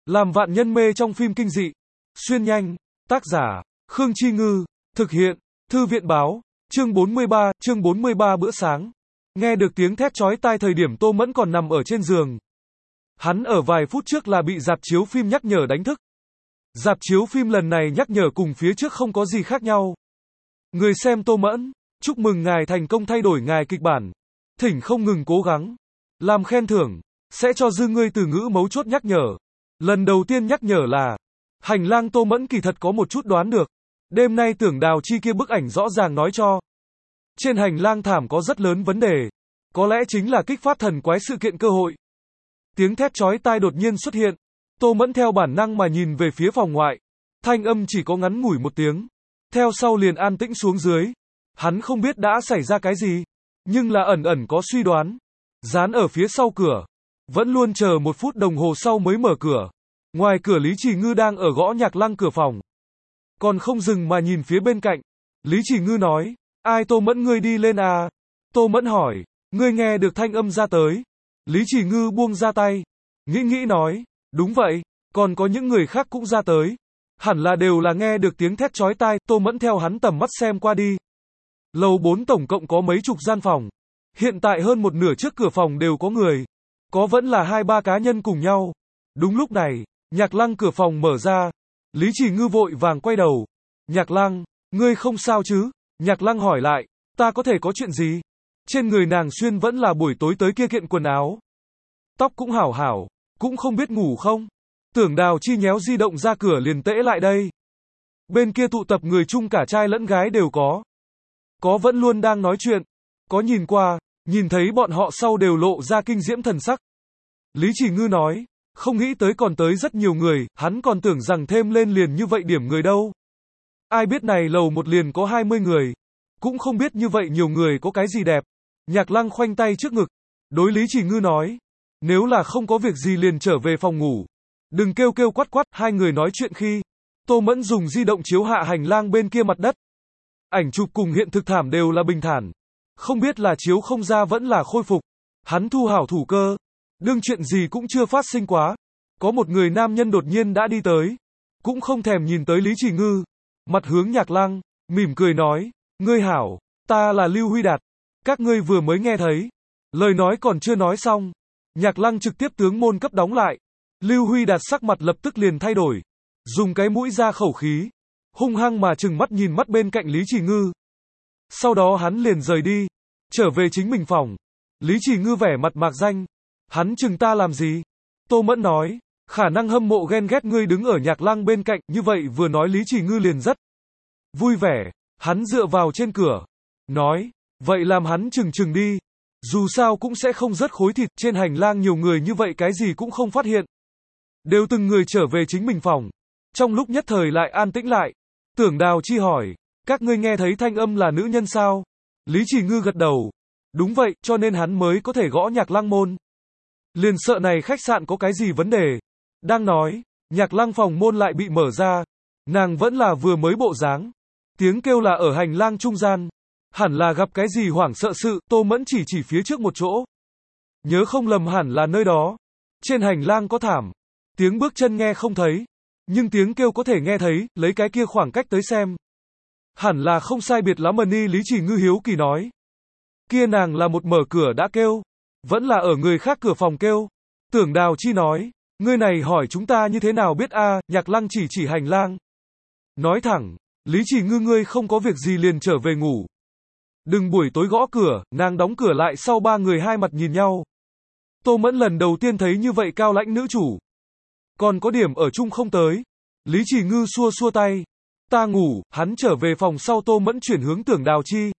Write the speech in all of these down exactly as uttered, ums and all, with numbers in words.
Làm vạn nhân mê trong phim kinh dị. Xuyên nhanh. Tác giả, Khương Chi Ngư. Thực hiện, Thư viện Báo. Chương bốn mươi ba, chương bốn mươi ba bữa sáng. Nghe được tiếng thét chói tai thời điểm Tô Mẫn còn nằm ở trên giường. Hắn ở vài phút trước là bị rạp chiếu phim nhắc nhở đánh thức. Rạp chiếu phim lần này nhắc nhở cùng phía trước không có gì khác nhau. Người xem Tô Mẫn, chúc mừng ngài thành công thay đổi ngài kịch bản. Thỉnh không ngừng cố gắng. Làm khen thưởng, sẽ cho dư ngươi từ ngữ mấu chốt nhắc nhở. Lần đầu tiên nhắc nhở là, hành lang Tô Mẫn kỳ thật có một chút đoán được. Đêm nay tưởng đào chi kia bức ảnh rõ ràng nói cho. Trên hành lang thảm có rất lớn vấn đề. Có lẽ chính là kích phát thần quái sự kiện cơ hội. Tiếng thét chói tai đột nhiên xuất hiện. Tô Mẫn theo bản năng mà nhìn về phía phòng ngoại. Thanh âm chỉ có ngắn ngủi một tiếng. Theo sau liền an tĩnh xuống dưới. Hắn không biết đã xảy ra cái gì. Nhưng là ẩn ẩn có suy đoán. Dán ở phía sau cửa. Vẫn luôn chờ một phút đồng hồ sau mới mở cửa. Ngoài cửa Lý Chỉ Ngư đang ở gõ nhạc lăng cửa phòng. Còn không dừng mà nhìn phía bên cạnh. Lý Chỉ Ngư nói, ai Tô Mẫn ngươi đi lên à? Tô Mẫn hỏi, ngươi nghe được thanh âm ra tới. Lý Chỉ Ngư buông ra tay. Nghĩ nghĩ nói, đúng vậy, còn có những người khác cũng ra tới. Hẳn là đều là nghe được tiếng thét chói tai. Tô Mẫn theo hắn tầm mắt xem qua đi. Lầu bốn tổng cộng có mấy chục gian phòng. Hiện tại hơn một nửa trước cửa phòng đều có người. Có vẫn là hai ba cá nhân cùng nhau. Đúng lúc này, nhạc lăng cửa phòng mở ra. Lý Chỉ Ngư vội vàng quay đầu. Nhạc lăng, ngươi không sao chứ? Nhạc lăng hỏi lại, ta có thể có chuyện gì? Trên người nàng xuyên vẫn là buổi tối tới kia kiện quần áo. Tóc cũng hảo hảo, cũng không biết ngủ không? Tưởng Đào Chi nhéo di động ra cửa liền tễ lại đây. Bên kia tụ tập người chung cả trai lẫn gái đều có. Có vẫn luôn đang nói chuyện. Có nhìn qua, nhìn thấy bọn họ sau đều lộ ra kinh diễm thần sắc. Lý Chỉ Ngư nói, không nghĩ tới còn tới rất nhiều người, hắn còn tưởng rằng thêm lên liền như vậy điểm người đâu. Ai biết này lầu một liền có hai mươi người. Cũng không biết như vậy nhiều người có cái gì đẹp. Nhạc lăng khoanh tay trước ngực. Đối Lý Chỉ Ngư nói, nếu là không có việc gì liền trở về phòng ngủ. Đừng kêu kêu quát quát. Hai người nói chuyện khi Tô Mẫn dùng di động chiếu hạ hành lang bên kia mặt đất. Ảnh chụp cùng hiện thực thảm đều là bình thản. Không biết là chiếu không ra vẫn là khôi phục. Hắn thu hảo thủ cơ. Đương chuyện gì cũng chưa phát sinh quá. Có một người nam nhân đột nhiên đã đi tới. Cũng không thèm nhìn tới Lý Chỉ Ngư. Mặt hướng Nhạc Lăng, mỉm cười nói, ngươi hảo, ta là Lưu Huy Đạt. Các ngươi vừa mới nghe thấy. Lời nói còn chưa nói xong. Nhạc Lăng trực tiếp tướng môn cấp đóng lại. Lưu Huy Đạt sắc mặt lập tức liền thay đổi. Dùng cái mũi ra khẩu khí. Hung hăng mà trừng mắt nhìn mắt bên cạnh Lý Chỉ Ngư. Sau đó hắn liền rời đi. Trở về chính mình phòng. Lý Chỉ Ngư vẻ mặt mạc danh. Hắn chừng ta làm gì? Tô Mẫn nói, khả năng hâm mộ ghen ghét ngươi đứng ở Nhạc Lăng bên cạnh. Như vậy vừa nói Lý Chỉ Ngư liền rất vui vẻ. Hắn dựa vào trên cửa. Nói, vậy làm hắn chừng chừng đi. Dù sao cũng sẽ không rớt khối thịt. Trên hành lang nhiều người như vậy cái gì cũng không phát hiện. Đều từng người trở về chính mình phòng. Trong lúc nhất thời lại an tĩnh lại. Tưởng Đào Chi hỏi, các ngươi nghe thấy thanh âm là nữ nhân sao? Lý Chỉ Ngư gật đầu. Đúng vậy, cho nên hắn mới có thể gõ Nhạc Lăng môn. Liền sợ này khách sạn có cái gì vấn đề. Đang nói, Nhạc Lăng phòng môn lại bị mở ra. Nàng vẫn là vừa mới bộ dáng. Tiếng kêu là ở hành lang trung gian. Hẳn là gặp cái gì hoảng sợ sự. Tô Mẫn chỉ chỉ phía trước một chỗ. Nhớ không lầm hẳn là nơi đó. Trên hành lang có thảm. Tiếng bước chân nghe không thấy. Nhưng tiếng kêu có thể nghe thấy. Lấy cái kia khoảng cách tới xem. Hẳn là không sai biệt lắm. Mani Lý Chỉ Ngư hiếu kỳ nói. Kia nàng là một mở cửa đã kêu. Vẫn là ở người khác cửa phòng kêu. Tưởng Đào Chi nói. Ngươi này hỏi chúng ta như thế nào biết a? À, Nhạc Lăng chỉ chỉ hành lang. Nói thẳng. Lý Chỉ Ngư ngươi không có việc gì liền trở về ngủ. Đừng buổi tối gõ cửa. Nàng đóng cửa lại sau ba người hai mặt nhìn nhau. Tô Mẫn lần đầu tiên thấy như vậy cao lãnh nữ chủ. Còn có điểm ở chung không tới. Lý Chỉ Ngư xua xua tay. Ta ngủ. Hắn trở về phòng sau. Tô Mẫn chuyển hướng Tưởng Đào Chi.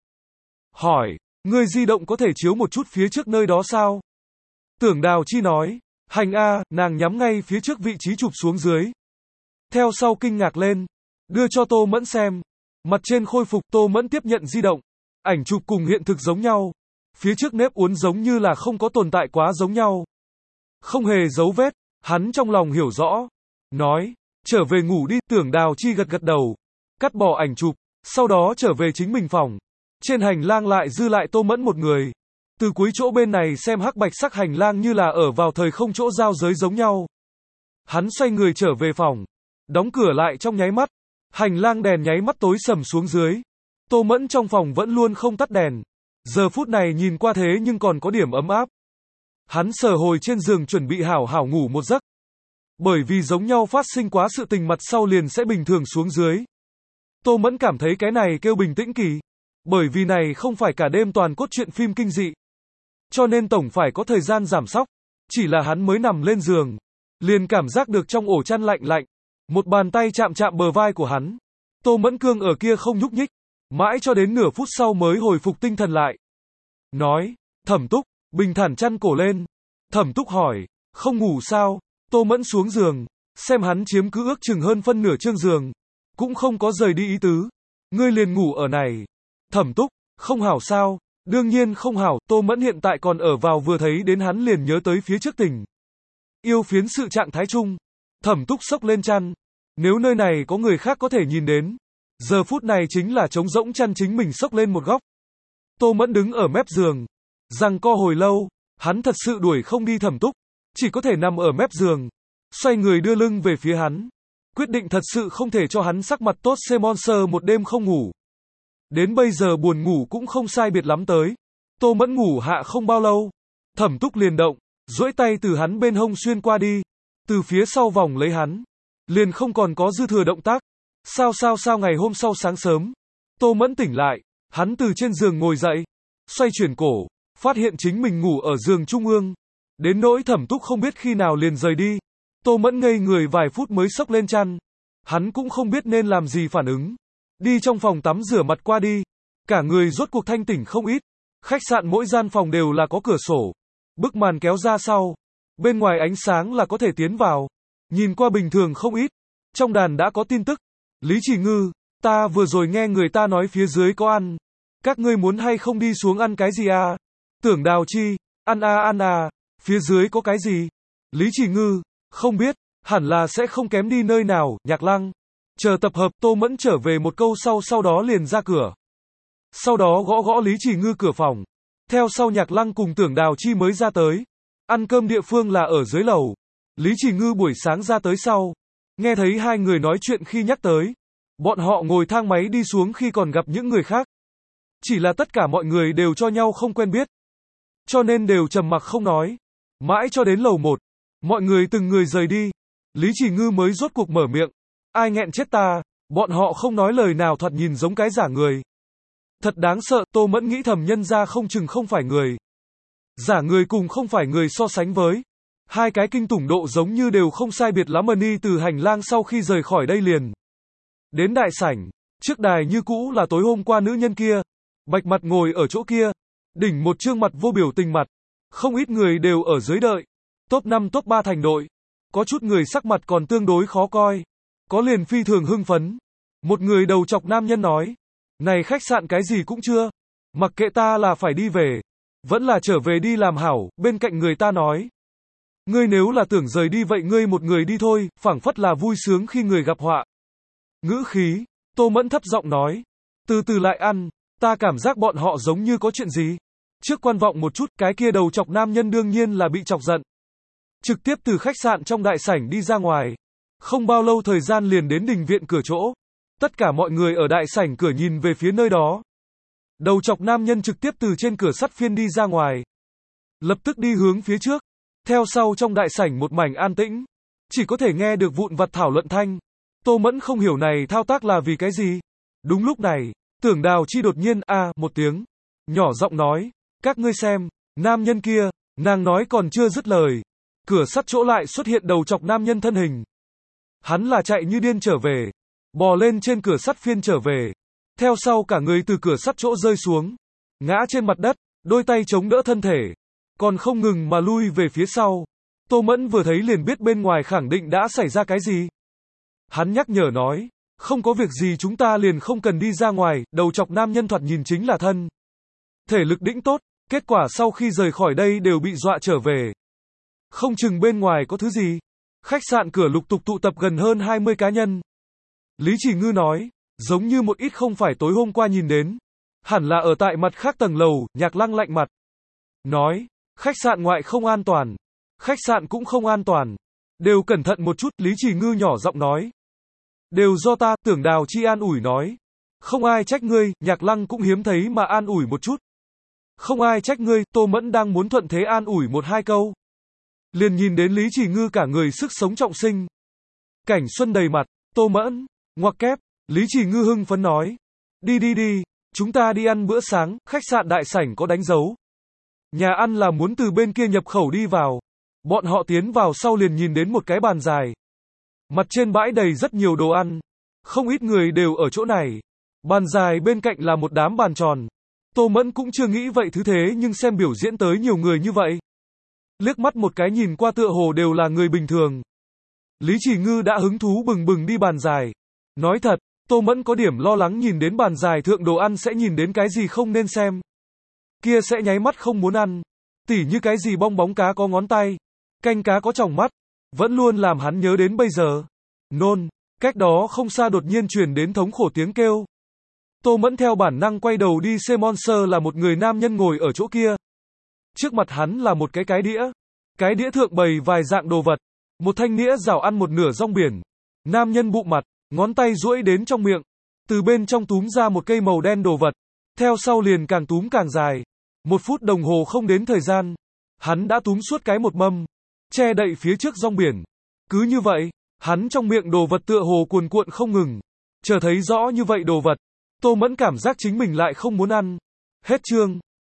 Hỏi, ngươi di động có thể chiếu một chút phía trước nơi đó sao? Tưởng Đào Chi nói, hành a, nàng nhắm ngay phía trước vị trí chụp xuống dưới. Theo sau kinh ngạc lên, đưa cho Tô Mẫn xem. Mặt trên khôi phục. Tô Mẫn tiếp nhận di động. Ảnh chụp cùng hiện thực giống nhau. Phía trước nếp uốn giống như là không có tồn tại quá giống nhau. Không hề dấu vết. Hắn trong lòng hiểu rõ. Nói, trở về ngủ đi. Tưởng Đào Chi gật gật đầu. Cắt bỏ ảnh chụp. Sau đó trở về chính mình phòng. Trên hành lang lại dư lại Tô Mẫn một người. Từ cuối chỗ bên này xem hắc bạch sắc hành lang như là ở vào thời không chỗ giao giới giống nhau. Hắn xoay người trở về phòng, đóng cửa lại trong nháy mắt. Hành lang đèn nháy mắt tối sầm xuống dưới. Tô Mẫn trong phòng vẫn luôn không tắt đèn. Giờ phút này nhìn qua thế nhưng còn có điểm ấm áp. Hắn sờ hồi trên giường chuẩn bị hảo hảo ngủ một giấc. Bởi vì giống nhau phát sinh quá sự tình mặt sau liền sẽ bình thường xuống dưới. Tô Mẫn cảm thấy cái này kêu bình tĩnh kỳ. Bởi vì này không phải cả đêm toàn cốt truyện phim kinh dị. Cho nên tổng phải có thời gian giảm sóc. Chỉ là hắn mới nằm lên giường. Liền cảm giác được trong ổ chăn lạnh lạnh. Một bàn tay chạm chạm bờ vai của hắn. Tô Mẫn Cương ở kia không nhúc nhích. Mãi cho đến nửa phút sau mới hồi phục tinh thần lại. Nói, Thẩm Túc, bình thản chăn cổ lên. Thẩm Túc hỏi, không ngủ sao? Tô Mẫn xuống giường, xem hắn chiếm cứ ước chừng hơn phân nửa chương giường. Cũng không có rời đi ý tứ. Ngươi liền ngủ ở này. Thẩm Túc, không hảo sao? Đương nhiên không hảo, Tô Mẫn hiện tại còn ở vào vừa thấy đến hắn liền nhớ tới phía trước tình. Yêu phiến sự trạng thái chung. Thẩm Túc xốc lên chăn. Nếu nơi này có người khác có thể nhìn đến. Giờ phút này chính là trống rỗng chăn chính mình xốc lên một góc. Tô Mẫn đứng ở mép giường. Giằng co hồi lâu. Hắn thật sự đuổi không đi Thẩm Túc. Chỉ có thể nằm ở mép giường. Xoay người đưa lưng về phía hắn. Quyết định thật sự không thể cho hắn sắc mặt tốt xê monster một đêm không ngủ. Đến bây giờ buồn ngủ cũng không sai biệt lắm tới. Tô Mẫn ngủ hạ không bao lâu. Thẩm Túc liền động. Duỗi tay từ hắn bên hông xuyên qua đi. Từ phía sau vòng lấy hắn. Liền không còn có dư thừa động tác. Sao sao sao ngày hôm sau sáng sớm. Tô Mẫn tỉnh lại. Hắn từ trên giường ngồi dậy. Xoay chuyển cổ. Phát hiện chính mình ngủ ở giường trung ương. Đến nỗi Thẩm Túc không biết khi nào liền rời đi. Tô Mẫn ngây người vài phút mới xốc lên chăn. Hắn cũng không biết nên làm gì phản ứng. Đi trong phòng tắm rửa mặt qua đi. Cả người rốt cuộc thanh tỉnh không ít. Khách sạn mỗi gian phòng đều là có cửa sổ. Bức màn kéo ra sau. Bên ngoài ánh sáng là có thể tiến vào. Nhìn qua bình thường không ít. Trong đàn đã có tin tức. Lý Chỉ Ngư, ta vừa rồi nghe người ta nói phía dưới có ăn. Các ngươi muốn hay không đi xuống ăn cái gì à? Tưởng Đào Chi, ăn à ăn à, phía dưới có cái gì? Lý Chỉ Ngư, không biết, hẳn là sẽ không kém đi nơi nào, Nhạc Lăng. Chờ tập hợp Tô Mẫn trở về một câu sau sau đó liền ra cửa. Sau đó gõ gõ Lý Chỉ Ngư cửa phòng. Theo sau Nhạc Lăng cùng Tưởng Đào Chi mới ra tới. Ăn cơm địa phương là ở dưới lầu. Lý Chỉ Ngư buổi sáng ra tới sau. Nghe thấy hai người nói chuyện khi nhắc tới. Bọn họ ngồi thang máy đi xuống khi còn gặp những người khác. Chỉ là tất cả mọi người đều cho nhau không quen biết. Cho nên đều trầm mặc không nói. Mãi cho đến lầu một. Mọi người từng người rời đi. Lý Chỉ Ngư mới rốt cuộc mở miệng. Ai nghẹn chết ta, bọn họ không nói lời nào thoạt nhìn giống cái giả người. Thật đáng sợ, Tô Mẫn nghĩ thầm nhân ra không chừng không phải người. Giả người cùng không phải người so sánh với. Hai cái kinh tủng độ giống như đều không sai biệt lắm. Ni từ hành lang sau khi rời khỏi đây liền. Đến đại sảnh, trước đài như cũ là tối hôm qua nữ nhân kia. Bạch mặt ngồi ở chỗ kia. Đỉnh một trương mặt vô biểu tình mặt. Không ít người đều ở dưới đợi. Top năm top ba thành đội. Có chút người sắc mặt còn tương đối khó coi. Có liền phi thường hưng phấn. Một người đầu chọc nam nhân nói. Này khách sạn cái gì cũng chưa. Mặc kệ ta là phải đi về. Vẫn là trở về đi làm hảo. Bên cạnh người ta nói. Ngươi nếu là tưởng rời đi vậy ngươi một người đi thôi. Phảng phất là vui sướng khi người gặp họa. Ngữ khí. Tô Mẫn thấp giọng nói. Từ từ lại ăn. Ta cảm giác bọn họ giống như có chuyện gì. Trước quan vọng một chút. Cái kia đầu chọc nam nhân đương nhiên là bị chọc giận. Trực tiếp từ khách sạn trong đại sảnh đi ra ngoài. Không bao lâu thời gian liền đến đình viện cửa chỗ. Tất cả mọi người ở đại sảnh cửa nhìn về phía nơi đó. Đầu chọc nam nhân trực tiếp từ trên cửa sắt phiên đi ra ngoài. Lập tức đi hướng phía trước. Theo sau trong đại sảnh một mảnh an tĩnh. Chỉ có thể nghe được vụn vặt thảo luận thanh. Tô Mẫn không hiểu này thao tác là vì cái gì. Đúng lúc này, Tưởng Đào Chi đột nhiên a à, một tiếng. Nhỏ giọng nói. Các ngươi xem, nam nhân kia, nàng nói còn chưa dứt lời. Cửa sắt chỗ lại xuất hiện đầu chọc nam nhân thân hình. Hắn là chạy như điên trở về. Bò lên trên cửa sắt phiên trở về. Theo sau cả người từ cửa sắt chỗ rơi xuống. Ngã trên mặt đất, đôi tay chống đỡ thân thể. Còn không ngừng mà lui về phía sau. Tô Mẫn vừa thấy liền biết bên ngoài khẳng định đã xảy ra cái gì. Hắn nhắc nhở nói. Không có việc gì chúng ta liền không cần đi ra ngoài. Đầu chọc nam nhân thoạt nhìn chính là thân thể lực đỉnh tốt. Kết quả sau khi rời khỏi đây đều bị dọa trở về. Không chừng bên ngoài có thứ gì. Khách sạn cửa lục tục tụ tập gần hơn hai mươi cá nhân. Lý Chỉ Ngư nói, giống như một ít không phải tối hôm qua nhìn đến. Hẳn là ở tại mặt khác tầng lầu. Nhạc Lăng lạnh mặt. Nói, khách sạn ngoại không an toàn. Khách sạn cũng không an toàn. Đều cẩn thận một chút, Lý Chỉ Ngư nhỏ giọng nói. Đều do ta, Tưởng Đào Chi an ủi nói. Không ai trách ngươi, Nhạc Lăng cũng hiếm thấy mà an ủi một chút. Không ai trách ngươi, Tô Mẫn đang muốn thuận thế an ủi một hai câu. Liền nhìn đến Lý Chỉ Ngư cả người sức sống trọng sinh. Cảnh xuân đầy mặt, Tô Mẫn, ngoặc kép, Lý Chỉ Ngư hưng phấn nói. Đi đi đi, chúng ta đi ăn bữa sáng, khách sạn đại sảnh có đánh dấu. Nhà ăn là muốn từ bên kia nhập khẩu đi vào. Bọn họ tiến vào sau liền nhìn đến một cái bàn dài. Mặt trên bãi đầy rất nhiều đồ ăn. Không ít người đều ở chỗ này. Bàn dài bên cạnh là một đám bàn tròn. Tô Mẫn cũng chưa nghĩ vậy thứ thế nhưng xem biểu diễn tới nhiều người như vậy. Liếc mắt một cái nhìn qua tựa hồ đều là người bình thường. Lý Chỉ Ngư đã hứng thú bừng bừng đi bàn dài. Nói thật, Tô Mẫn có điểm lo lắng nhìn đến bàn dài thượng đồ ăn sẽ nhìn đến cái gì không nên xem. Kia sẽ nháy mắt không muốn ăn. Tỉ như cái gì bong bóng cá có ngón tay, canh cá có tròng mắt, vẫn luôn làm hắn nhớ đến bây giờ. Nôn, cách đó không xa đột nhiên truyền đến thống khổ tiếng kêu. Tô Mẫn theo bản năng quay đầu đi xem Monster là một người nam nhân ngồi ở chỗ kia. Trước mặt hắn là một cái cái đĩa. Cái đĩa thượng bày vài dạng đồ vật. Một thanh nĩa rảo ăn một nửa rong biển. Nam nhân bụng mặt, ngón tay duỗi đến trong miệng. Từ bên trong túm ra một cây màu đen đồ vật. Theo sau liền càng túm càng dài. Một phút đồng hồ không đến thời gian. Hắn đã túm suốt cái một mâm. Che đậy phía trước rong biển. Cứ như vậy, hắn trong miệng đồ vật tựa hồ cuồn cuộn không ngừng. Chờ thấy rõ như vậy đồ vật. Tô Mẫn cảm giác chính mình lại không muốn ăn. Hết chương.